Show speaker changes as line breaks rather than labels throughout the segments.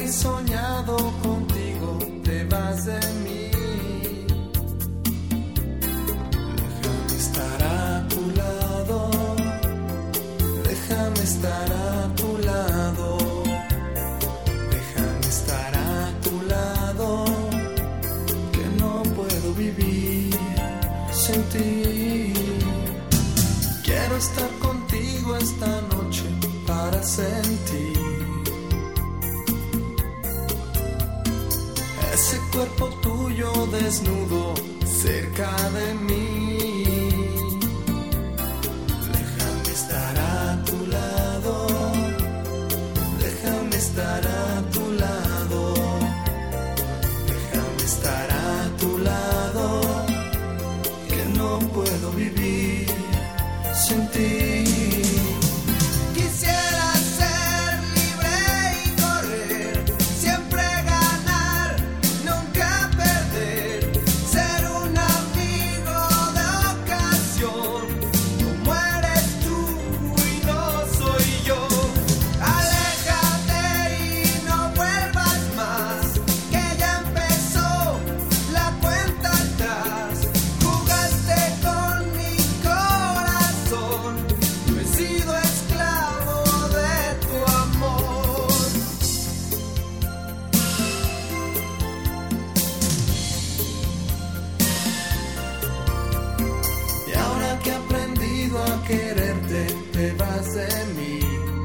que he soñado contigo, te vas de mí. Déjame estar a tu lado, déjame estar a tu lado, déjame estar a tu lado, que no puedo vivir sin ti. Quiero estar contigo esta noche para sentir ese cuerpo tuyo desnudo cerca de mí. Déjame estar a tu lado, déjame estar a tu lado, déjame estar a tu lado, que no puedo vivir sin ti. Quererte, te vas de mí.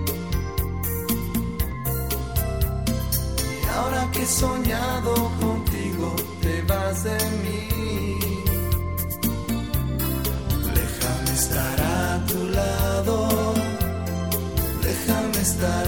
Y ahora que he soñado contigo, te vas de mí. Déjame estar a tu lado, déjame estar